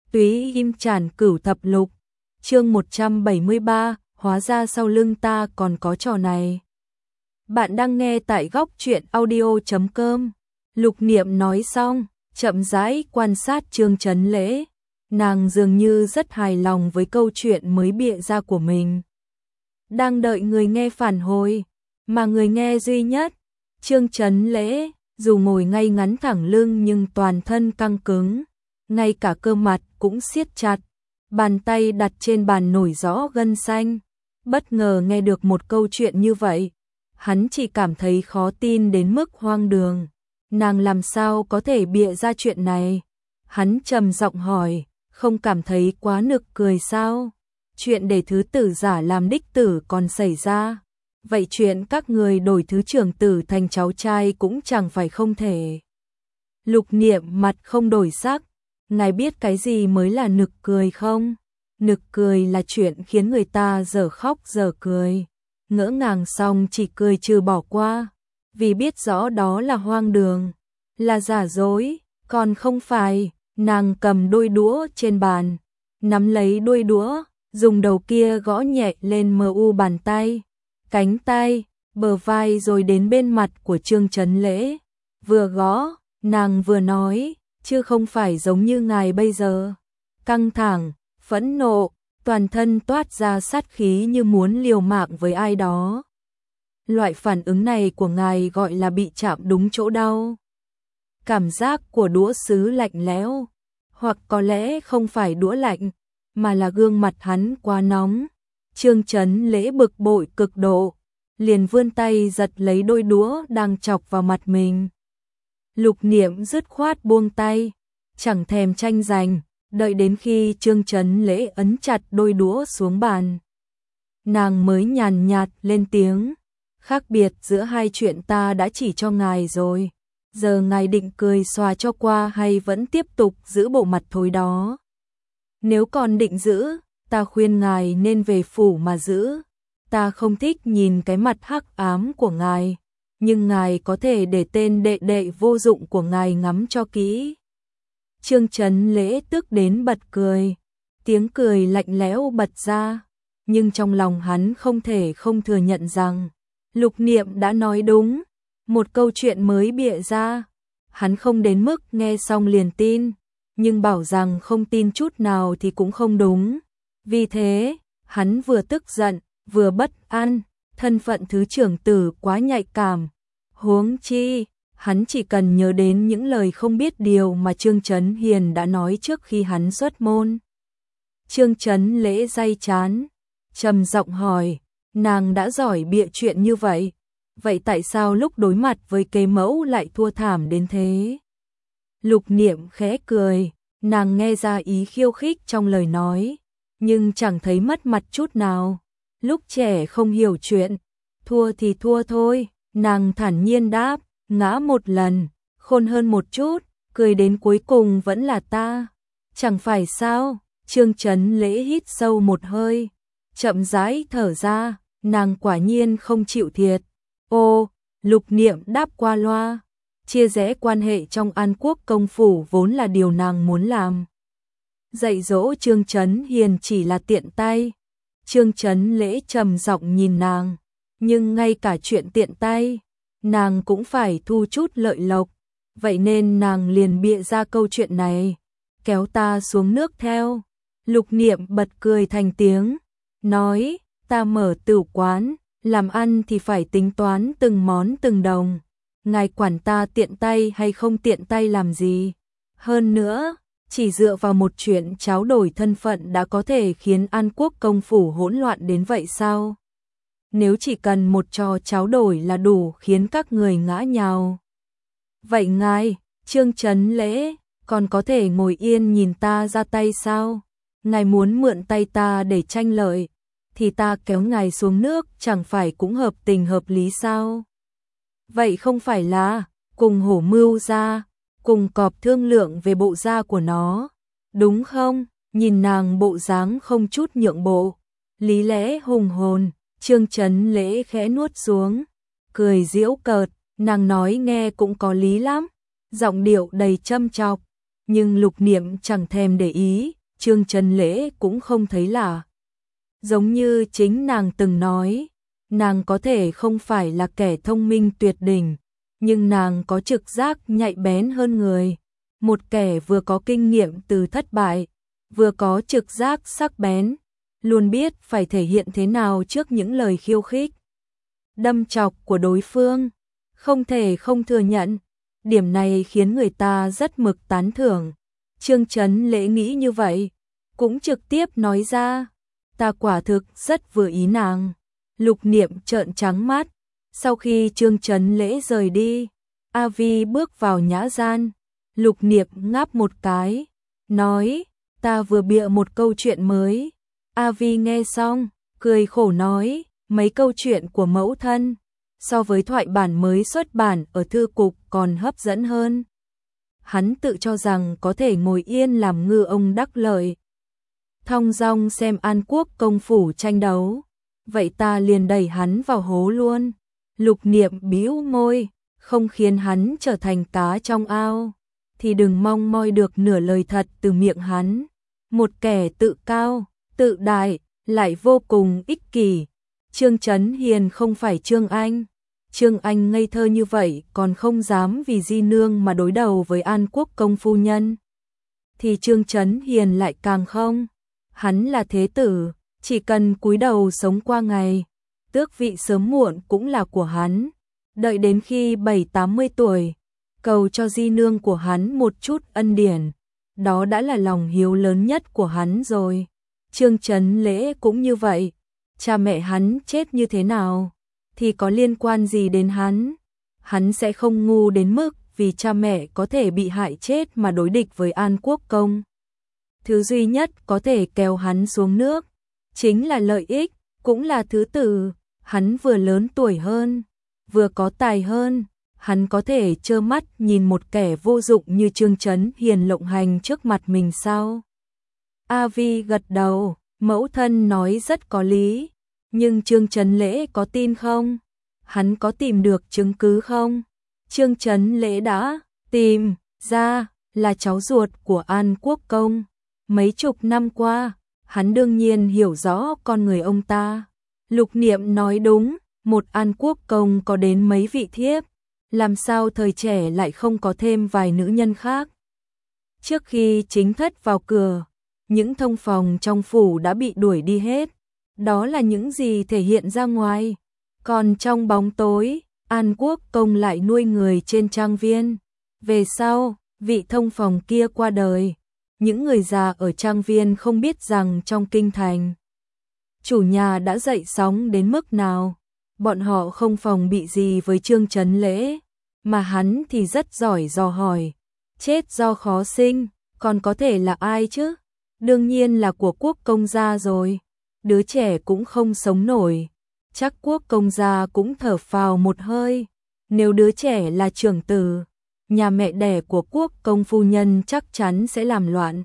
Túy im tràn cửu thập lục, chương 173, hóa ra sau lưng ta còn có trò này. Bạn đang nghe tại góc truyện audio.com. Lục Niệm nói xong, chậm rãi quan sát Trương Chấn Lễ. Nàng dường như rất hài lòng với câu chuyện mới bịa ra của mình. Đang đợi người nghe phản hồi, mà người nghe duy nhất, Trương Chấn Lễ, dù ngồi ngay ngắn thẳng lưng nhưng toàn thân căng cứng, ngay cả cơ mặt cũng siết chặt, bàn tay đặt trên bàn nổi rõ gân xanh. Bất ngờ nghe được một câu chuyện như vậy, hắn chỉ cảm thấy khó tin đến mức hoang đường. Nàng làm sao có thể bịa ra chuyện này? Hắn trầm giọng hỏi, không cảm thấy quá nực cười sao? Chuyện để thứ tử giả làm đích tử còn xảy ra. Vậy chuyện các người đổi thứ trưởng tử thành cháu trai cũng chẳng phải không thể. Lục Niệm mặt không đổi sắc, ngài biết cái gì mới là nực cười không? Nực cười là chuyện khiến người ta dở khóc dở cười. Ngỡ ngàng xong chỉ cười trừ bỏ qua, vì biết rõ đó là hoang đường, là giả dối, còn không phải. Nàng cầm đôi đũa trên bàn, nắm lấy đôi đũa, dùng đầu kia gõ nhẹ lên mu bàn tay, cánh tay, bờ vai rồi đến bên mặt của Trương Chấn Lễ. Vừa gõ, nàng vừa nói, chứ không phải giống như ngài bây giờ. Căng thẳng, phẫn nộ, toàn thân toát ra sát khí như muốn liều mạng với ai đó. Loại phản ứng này của ngài gọi là bị chạm đúng chỗ đau. Cảm giác của đũa sứ lạnh lẽo, hoặc có lẽ không phải đũa lạnh, mà là gương mặt hắn quá nóng. Trương Chấn Lễ bực bội cực độ, liền vươn tay giật lấy đôi đũa đang chọc vào mặt mình. Lục Niệm dứt khoát buông tay, chẳng thèm tranh giành, đợi đến khi Trương Chấn Lễ ấn chặt đôi đũa xuống bàn, nàng mới nhàn nhạt lên tiếng, khác biệt giữa hai chuyện ta đã chỉ cho ngài rồi. Giờ ngài định cười xòa cho qua hay vẫn tiếp tục giữ bộ mặt thối đó? Nếu còn định giữ, ta khuyên ngài nên về phủ mà giữ. Ta không thích nhìn cái mặt hắc ám của ngài, nhưng ngài có thể để tên đệ đệ vô dụng của ngài ngắm cho kỹ. Trương Chấn Lễ tức đến bật cười, tiếng cười lạnh lẽo bật ra, nhưng trong lòng hắn không thể không thừa nhận rằng Lục Niệm đã nói đúng. Một câu chuyện mới bịa ra, hắn không đến mức nghe xong liền tin, nhưng bảo rằng không tin chút nào thì cũng không đúng. Vì thế, hắn vừa tức giận, vừa bất an, thân phận thứ trưởng tử quá nhạy cảm. Huống chi, hắn chỉ cần nhớ đến những lời không biết điều mà Trương Chấn Hiền đã nói trước khi hắn xuất môn. Trương Chấn Lễ day chán, trầm giọng hỏi, nàng đã giỏi bịa chuyện như vậy. Vậy tại sao lúc đối mặt với kế mẫu lại thua thảm đến thế? Lục Niệm khẽ cười, nàng nghe ra ý khiêu khích trong lời nói, nhưng chẳng thấy mất mặt chút nào. Lúc trẻ không hiểu chuyện, thua thì thua thôi, nàng thản nhiên đáp, ngã một lần, khôn hơn một chút, cười đến cuối cùng vẫn là ta. Chẳng phải sao? Trương Chấn Lễ hít sâu một hơi, chậm rãi thở ra, nàng quả nhiên không chịu thiệt. Ô, Lục Niệm đáp qua loa, chia rẽ quan hệ trong An Quốc công phủ vốn là điều nàng muốn làm. Dạy dỗ Trương Chấn Hiền chỉ là tiện tay. Trương Chấn Lễ trầm giọng nhìn nàng, nhưng ngay cả chuyện tiện tay, nàng cũng phải thu chút lợi lộc. Vậy nên nàng liền bịa ra câu chuyện này, kéo ta xuống nước theo. Lục Niệm bật cười thành tiếng, nói, ta mở tửu quán, làm ăn thì phải tính toán từng món từng đồng. Ngài quản ta tiện tay hay không tiện tay làm gì? Hơn nữa, chỉ dựa vào một chuyện tráo đổi thân phận đã có thể khiến An Quốc công phủ hỗn loạn đến vậy sao? Nếu chỉ cần một trò tráo đổi là đủ khiến các người ngã nhào. Vậy ngài, Trương Chấn Lễ, còn có thể ngồi yên nhìn ta ra tay sao? Ngài muốn mượn tay ta để tranh lợi, thì ta kéo ngài xuống nước chẳng phải cũng hợp tình hợp lý sao? Vậy không phải là cùng hổ mưu ra, cùng cọp thương lượng về bộ da của nó, đúng không? Nhìn nàng bộ dáng không chút nhượng bộ, lý lẽ hùng hồn, Trương Chấn Lễ khẽ nuốt xuống, cười giễu cợt, nàng nói nghe cũng có lý lắm, giọng điệu đầy châm chọc, nhưng Lục Niệm chẳng thèm để ý, Trương Trấn Lễ cũng không thấy lạ. Giống như chính nàng từng nói, nàng có thể không phải là kẻ thông minh tuyệt đỉnh, nhưng nàng có trực giác nhạy bén hơn người. Một kẻ vừa có kinh nghiệm từ thất bại, vừa có trực giác sắc bén, luôn biết phải thể hiện thế nào trước những lời khiêu khích, đâm chọc của đối phương, không thể không thừa nhận. Điểm này khiến người ta rất mực tán thưởng. Trương Trấn Lễ nghĩ như vậy, cũng trực tiếp nói ra, ta quả thực rất vừa ý nàng. Lục Niệm trợn trắng mắt. Sau khi Trương Trấn Lễ rời đi, A Vi bước vào nhã gian. Lục Niệm ngáp một cái, nói, ta vừa bịa một câu chuyện mới. A Vi nghe xong, cười khổ nói, mấy câu chuyện của mẫu thân, so với thoại bản mới xuất bản ở thư cục còn hấp dẫn hơn. Hắn tự cho rằng có thể ngồi yên làm ngư ông đắc lợi, thong dong xem An Quốc công phủ tranh đấu, vậy ta liền đẩy hắn vào hố luôn. Lục Niệm bĩu môi, không khiến hắn trở thành cá trong ao, thì đừng mong moi được nửa lời thật từ miệng hắn. Một kẻ tự cao, tự đại, lại vô cùng ích kỷ. Trương Trấn Hiền không phải Trương Anh. Trương Anh ngây thơ như vậy còn không dám vì di nương mà đối đầu với An Quốc công phu nhân. Thì Trương Trấn Hiền lại càng không. Hắn là thế tử, chỉ cần cúi đầu sống qua ngày, tước vị sớm muộn cũng là của hắn. Đợi đến khi 70-80 tuổi, cầu cho di nương của hắn một chút ân điển, đó đã là lòng hiếu lớn nhất của hắn rồi. Trương Trấn Lễ cũng như vậy, cha mẹ hắn chết như thế nào thì có liên quan gì đến hắn. Hắn sẽ không ngu đến mức vì cha mẹ có thể bị hại chết mà đối địch với An Quốc công. Thứ duy nhất có thể kéo hắn xuống nước chính là lợi ích, cũng là thứ tử. Hắn vừa lớn tuổi hơn, vừa có tài hơn, hắn có thể trơ mắt nhìn một kẻ vô dụng như Trương Trấn Hiền lộng hành trước mặt mình sao? A Vi gật đầu, mẫu thân nói rất có lý, nhưng Trương Trấn Lễ có tin không? Hắn có tìm được chứng cứ không? Trương Trấn Lễ đã tìm ra là cháu ruột của An Quốc công. Mấy chục năm qua, hắn đương nhiên hiểu rõ con người ông ta. Lục Niệm nói đúng, một An Quốc công có đến mấy vị thiếp, làm sao thời trẻ lại không có thêm vài nữ nhân khác. Trước khi chính thất vào cửa, những thông phòng trong phủ đã bị đuổi đi hết. Đó là những gì thể hiện ra ngoài. Còn trong bóng tối, An Quốc công lại nuôi người trên trang viên. Về sau, vị thông phòng kia qua đời. Những người già ở trang viên không biết rằng trong kinh thành, chủ nhà đã dậy sóng đến mức nào. Bọn họ không phòng bị gì với Trương Trấn Lễ, mà hắn thì rất giỏi dò hỏi. Chết do khó sinh, còn có thể là ai chứ? Đương nhiên là của Quốc công gia rồi. Đứa trẻ cũng không sống nổi. Chắc Quốc công gia cũng thở phào một hơi. Nếu đứa trẻ là trưởng tử, nhà mẹ đẻ của Quốc công phu nhân chắc chắn sẽ làm loạn.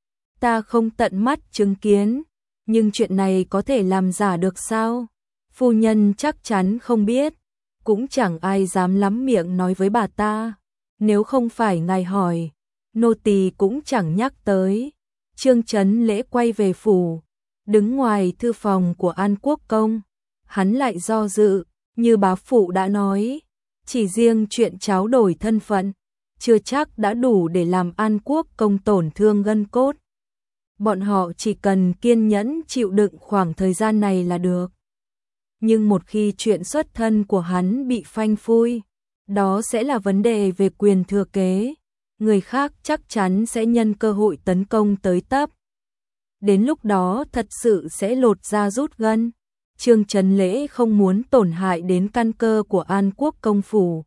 Ta không tận mắt chứng kiến, nhưng chuyện này có thể làm giả được sao? Phu nhân chắc chắn không biết, cũng chẳng ai dám lắm miệng nói với bà ta. Nếu không phải ngài hỏi, nô tỳ cũng chẳng nhắc tới. Trương Trấn Lễ quay về phủ, đứng ngoài thư phòng của An Quốc công. Hắn lại do dự, như bá phụ đã nói, chỉ riêng chuyện tráo đổi thân phận, chưa chắc đã đủ để làm An Quốc công tổn thương gân cốt. Bọn họ chỉ cần kiên nhẫn chịu đựng khoảng thời gian này là được. Nhưng một khi chuyện xuất thân của hắn bị phanh phui, đó sẽ là vấn đề về quyền thừa kế. Người khác chắc chắn sẽ nhân cơ hội tấn công tới tấp. Đến lúc đó thật sự sẽ lột da rút gân. Trương Trấn Lễ không muốn tổn hại đến căn cơ của An Quốc công phủ.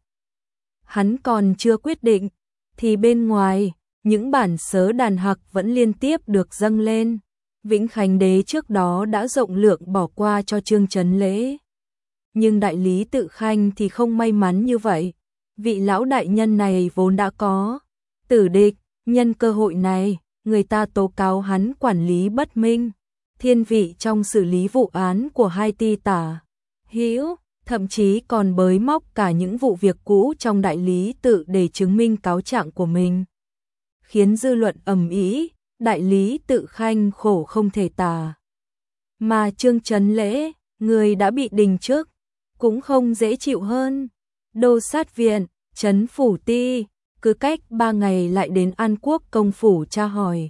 Hắn còn chưa quyết định, thì bên ngoài, những bản sớ đàn hặc vẫn liên tiếp được dâng lên. Vĩnh Khánh đế trước đó đã rộng lượng bỏ qua cho Trương Trấn Lễ. Nhưng đại lý Tự Khanh thì không may mắn như vậy. Vị lão đại nhân này vốn đã có tử địch, nhân cơ hội này, người ta tố cáo hắn quản lý bất minh, thiên vị trong xử lý vụ án của hai ty tả hữu, thậm chí còn bới móc cả những vụ việc cũ trong đại lý Tự để chứng minh cáo trạng của mình. Khiến dư luận ầm ĩ, Đại lý Tự khanh khổ không thể tả. Mà Trương Chấn Lễ, người đã bị đình trước, cũng không dễ chịu hơn. Đô sát viện, Trấn phủ ti, cứ cách 3 ngày lại đến An Quốc công phủ tra hỏi.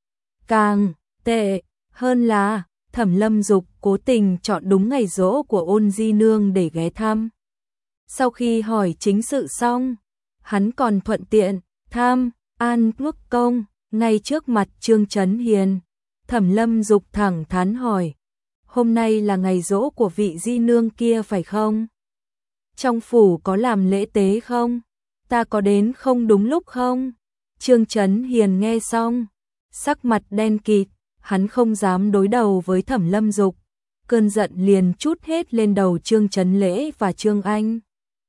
Càng tệ hơn là Thẩm Lâm Dục cố tình chọn đúng ngày giỗ của Ôn Di Nương để ghé thăm. Sau khi hỏi chính sự xong, hắn còn thuận tiện thăm An Quốc công ngay trước mặt Trương Chấn Hiền. Thẩm Lâm Dục thẳng thắn hỏi: "Hôm nay là ngày giỗ của vị Di Nương kia phải không? Trong phủ có làm lễ tế không? Ta có đến không đúng lúc không?" Trương Chấn Hiền nghe xong, sắc mặt đen kịt, hắn không dám đối đầu với Thẩm Lâm Dục, cơn giận liền trút hết lên đầu Trương Chấn Lễ và Trương Anh.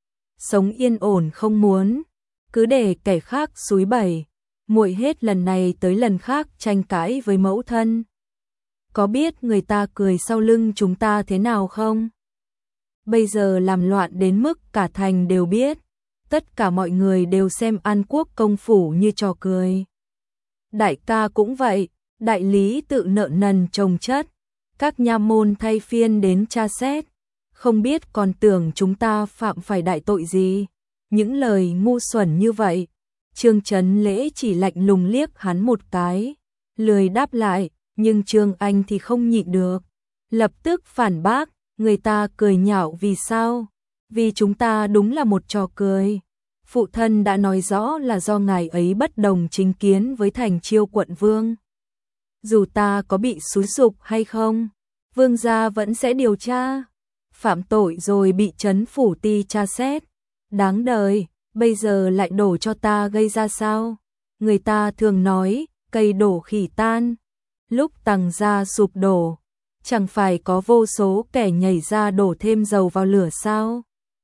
Sống yên ổn không muốn, cứ để kẻ khác xúi bẩy, muội hết lần này tới lần khác tranh cãi với mẫu thân. Có biết người ta cười sau lưng chúng ta thế nào không? Bây giờ làm loạn đến mức cả thành đều biết, tất cả mọi người đều xem An Quốc công phủ như trò cười. Đại ca cũng vậy, đại lý Tự nợ nần chồng chất, các nha môn thay phiên đến tra xét, không biết còn tưởng chúng ta phạm phải đại tội gì. Những lời ngu xuẩn như vậy, Trương Chấn Lễ chỉ lạnh lùng liếc hắn một cái, lười đáp lại, nhưng Trương Anh thì không nhịn được, lập tức phản bác: người ta cười nhạo vì sao? Vì chúng ta đúng là một trò cười. Phụ thân đã nói rõ là do ngài ấy bất đồng chính kiến với Thành Chiêu quận vương. Dù ta có bị xúi giục hay không, vương gia vẫn sẽ điều tra. Phạm tội rồi bị trấn phủ ti tra xét. Đáng đời, bây giờ lại đổ cho ta gây ra sao? Người ta thường nói, cây đổ khỉ tan. Lúc Tằng gia sụp đổ, chẳng phải có vô số kẻ nhảy ra đổ thêm dầu vào lửa sao?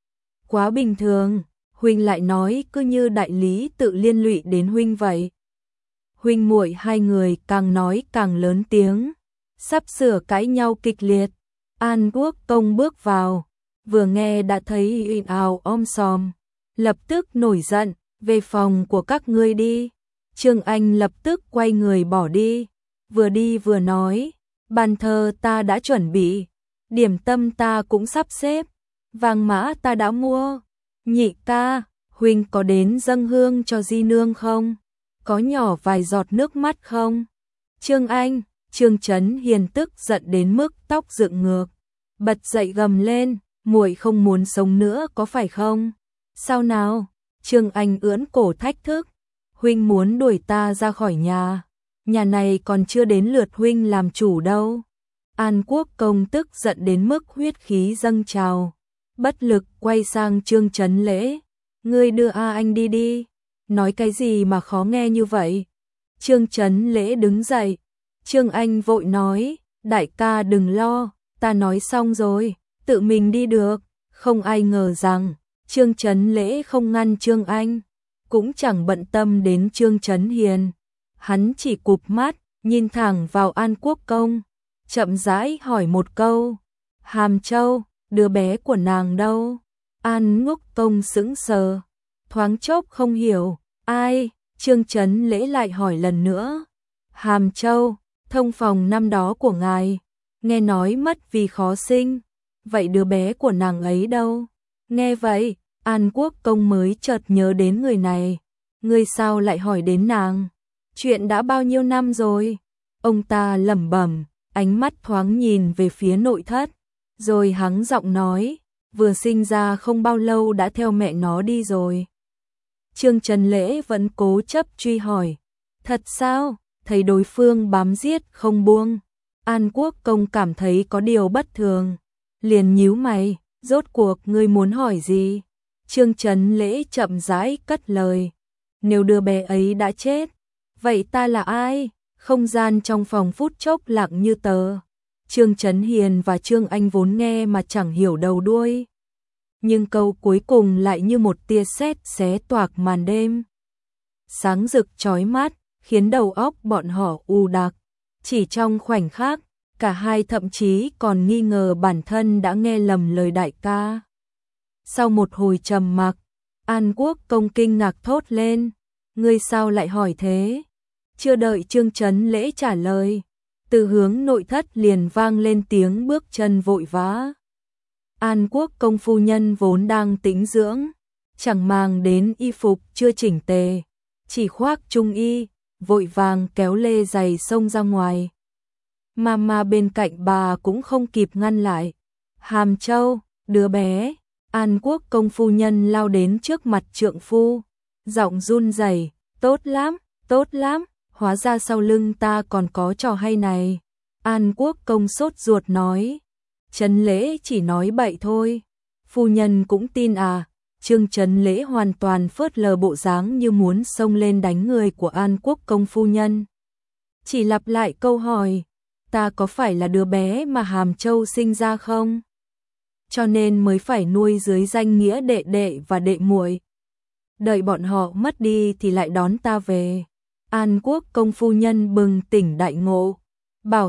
Quá bình thường, huynh lại nói cứ như đại lý Tự liên lụy đến huynh vậy. Huynh muội hai người càng nói càng lớn tiếng, sắp sửa cãi nhau kịch liệt. An Quốc công bước vào, vừa nghe đã thấy inh ào sòm, lập tức nổi giận: về phòng của các ngươi đi. Trương Anh lập tức quay người bỏ đi vừa nói: bàn thờ ta đã chuẩn bị, điểm tâm ta cũng sắp xếp, vàng mã ta đã mua. Nhị ca, huynh có đến dâng hương cho Di Nương không? Có nhỏ vài giọt nước mắt không? Trương Anh, Trương Chấn Hiền tức giận đến mức tóc dựng ngược, bật dậy gầm lên: muội không muốn sống nữa có phải không? Sao nào? Trương Anh ưỡn cổ thách thức: huynh muốn đuổi ta ra khỏi nhà này còn chưa đến lượt huynh làm chủ đâu. An Quốc công tức giận đến mức huyết khí dâng trào, bất lực quay sang Trương Chấn Lễ: ngươi đưa anh đi. Nói cái gì mà khó nghe như vậy? Trương Chấn Lễ đứng dậy. Trương Anh vội nói: đại ca đừng lo, ta nói xong rồi, tự mình đi được. Không ai ngờ rằng Trương Chấn Lễ không ngăn Trương Anh, cũng chẳng bận tâm đến Trương Chấn Hiền. Hắn chỉ cụp mắt, nhìn thẳng vào An Quốc công, chậm rãi hỏi một câu: Hàm Châu, đứa bé của nàng đâu? An Quốc công sững sờ, thoáng chốc không hiểu. Ai? Trương Chấn Lễ lại hỏi lần nữa. Hàm Châu, thông phòng năm đó của ngài, nghe nói mất vì khó sinh. Vậy đứa bé của nàng ấy đâu? Nghe vậy, An Quốc công mới chợt nhớ đến người này. Ngươi sao lại hỏi đến nàng? Chuyện đã bao nhiêu năm rồi? Ông ta lẩm bẩm, ánh mắt thoáng nhìn về phía nội thất, rồi hắng giọng nói: vừa sinh ra không bao lâu đã theo mẹ nó đi rồi. Trương Chấn Lễ vẫn cố chấp truy hỏi: thật sao? Thấy đối phương bám giết không buông, An Quốc công cảm thấy có điều bất thường, liền nhíu mày: rốt cuộc ngươi muốn hỏi gì? Trương Chấn Lễ chậm rãi cất lời: nếu đứa bé ấy đã chết, vậy ta là ai? Không gian trong phòng phút chốc lặng như tờ. Trương Chấn Hiền và Trương Anh vốn nghe mà chẳng hiểu đầu đuôi, nhưng câu cuối cùng lại như một tia sét xé toạc màn đêm, sáng rực chói mắt, khiến đầu óc bọn họ u đặc. Chỉ trong khoảnh khắc, cả hai thậm chí còn nghi ngờ bản thân đã nghe lầm lời đại ca. Sau một hồi trầm mặc, An Quốc công kinh ngạc thốt lên: ngươi sao lại hỏi thế? Chưa đợi Trương Chấn Lễ trả lời, từ hướng nội thất liền vang lên tiếng bước chân vội vã. An Quốc công phu nhân vốn đang tĩnh dưỡng, chẳng màng đến y phục chưa chỉnh tề, chỉ khoác trung y, vội vàng kéo lê giày xông ra ngoài. Mà bên cạnh bà cũng không kịp ngăn lại. Hàm Châu, đứa bé. An Quốc công phu nhân lao đến trước mặt trượng phu, giọng run rẩy, tốt lắm, hóa ra sau lưng ta còn có trò hay này. An Quốc công sốt ruột nói, Trấn Lễ chỉ nói bậy thôi, phu nhân cũng tin à? Trương Trấn Lễ hoàn toàn phớt lờ bộ dáng như muốn xông lên đánh người của An Quốc công phu nhân. Chỉ lặp lại câu hỏi, ta có phải là đứa bé mà Hàm Châu sinh ra không? Cho nên mới phải nuôi dưới danh nghĩa đệ đệ và đệ muội. Đợi bọn họ mất đi thì lại đón ta về. An Quốc công phu nhân bừng tỉnh đại ngộ. Bảo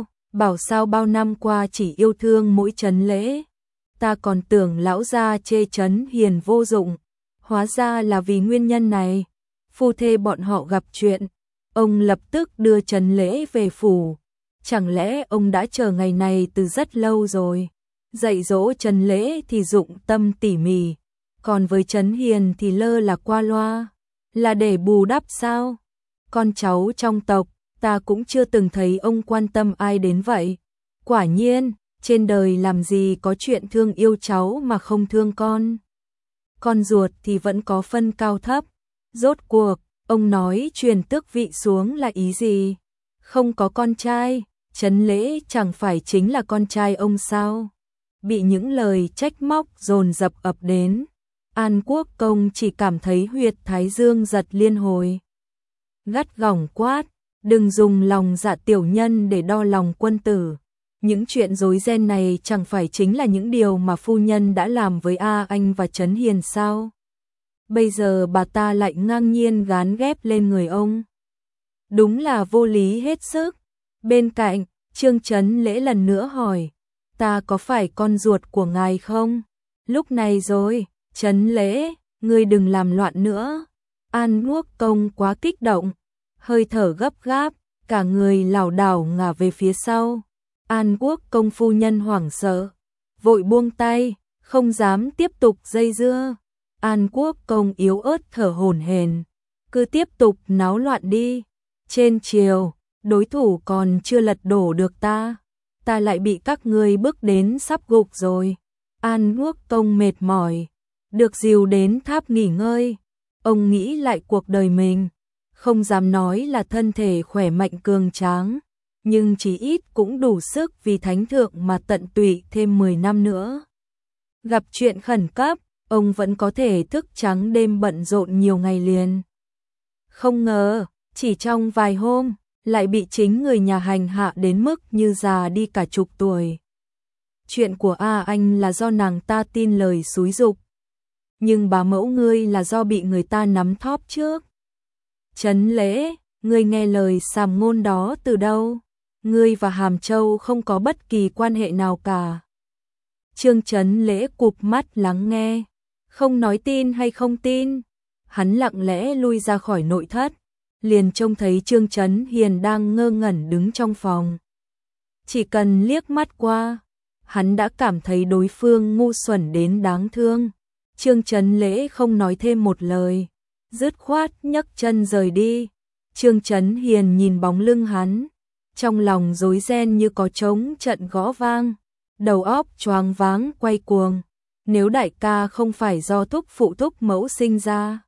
sao bao năm qua chỉ yêu thương mỗi Trấn Lễ. Ta còn tưởng lão gia chê Trấn Hiền vô dụng. Hóa ra là vì nguyên nhân này. Phu thê bọn họ gặp chuyện. Ông lập tức đưa Trấn Lễ về phủ. Chẳng lẽ ông đã chờ ngày này từ rất lâu rồi. Dạy dỗ Trấn Lễ thì dụng tâm tỉ mỉ, còn với Trấn Hiền thì lơ là qua loa, là để bù đắp sao? Con cháu trong tộc, ta cũng chưa từng thấy ông quan tâm ai đến vậy. Quả nhiên, trên đời làm gì có chuyện thương yêu cháu mà không thương con. Con ruột thì vẫn có phân cao thấp. Rốt cuộc, ông nói truyền tước vị xuống là ý gì? Không có con trai, Trấn Lễ chẳng phải chính là con trai ông sao? Bị những lời trách móc dồn dập ập đến, An Quốc công chỉ cảm thấy huyệt thái dương giật liên hồi. Gắt gỏng quát, đừng dùng lòng dạ tiểu nhân để đo lòng quân tử. Những chuyện rối ren này chẳng phải chính là những điều mà phu nhân đã làm với A Anh và Trấn Hiền sao? Bây giờ bà ta lại ngang nhiên gán ghép lên người ông. Đúng là vô lý hết sức. Bên cạnh, Trương Trấn Lễ lần nữa hỏi, ta có phải con ruột của ngài không? Lúc này rồi, Trấn Lễ, ngươi đừng làm loạn nữa. An Quốc công quá kích động, hơi thở gấp gáp, cả người lảo đảo ngả về phía sau. An Quốc công phu nhân hoảng sợ, vội buông tay, không dám tiếp tục dây dưa. An Quốc công yếu ớt thở hổn hển, cứ tiếp tục náo loạn đi. Trên triều, đối thủ còn chưa lật đổ được ta lại bị các ngươi bước đến sắp gục rồi. An Quốc công mệt mỏi, được dìu đến tháp nghỉ ngơi. Ông nghĩ lại cuộc đời mình, không dám nói là thân thể khỏe mạnh cường tráng, nhưng chỉ ít cũng đủ sức vì thánh thượng mà tận tụy thêm 10 năm nữa. Gặp chuyện khẩn cấp, ông vẫn có thể thức trắng đêm bận rộn nhiều ngày liền. Không ngờ, chỉ trong vài hôm, lại bị chính người nhà hành hạ đến mức như già đi cả chục tuổi. Chuyện của A Anh là do nàng ta tin lời xúi giục, nhưng bà mẫu ngươi là do bị người ta nắm thóp trước. Trấn Lễ, ngươi nghe lời sàm ngôn đó từ đâu? Ngươi và Hàm Châu không có bất kỳ quan hệ nào cả. Trương Trấn Lễ cụp mắt lắng nghe, không nói tin hay không tin. Hắn lặng lẽ lui ra khỏi nội thất, liền trông thấy Trương Trấn Hiền đang ngơ ngẩn đứng trong phòng. Chỉ cần liếc mắt qua, hắn đã cảm thấy đối phương ngu xuẩn đến đáng thương. Trương Trấn Lễ không nói thêm một lời, dứt khoát nhấc chân rời đi. Trương Trấn Hiền nhìn bóng lưng hắn, trong lòng rối ren như có trống trận gõ vang, đầu óc choáng váng quay cuồng. Nếu đại ca không phải do thúc phụ thúc mẫu sinh ra,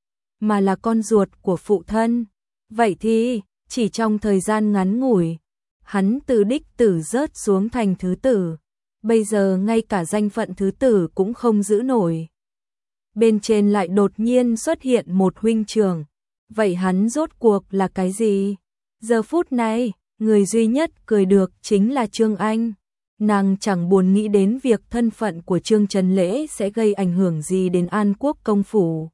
mà là con ruột của phụ thân, vậy thì chỉ trong thời gian ngắn ngủi, hắn từ đích tử rớt xuống thành thứ tử. Bây giờ ngay cả danh phận thứ tử cũng không giữ nổi. Bên trên lại đột nhiên xuất hiện một huynh trưởng. Vậy hắn rốt cuộc là cái gì? Giờ phút này, người duy nhất cười được chính là Trương Anh. Nàng chẳng buồn nghĩ đến việc thân phận của Trương Trấn Lễ sẽ gây ảnh hưởng gì đến An Quốc công phủ.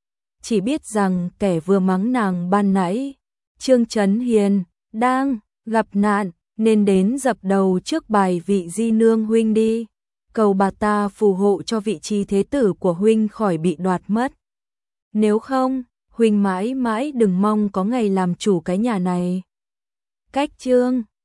Chỉ biết rằng kẻ vừa mắng nàng ban nãy, Trương Trấn Hiền, đang gặp nạn, nên đến dập đầu trước bài vị di nương huynh đi. Cầu bà ta phù hộ cho vị trí thế tử của huynh khỏi bị đoạt mất. Nếu không, Huynh mãi mãi đừng mong có ngày làm chủ cái nhà này. Cách chương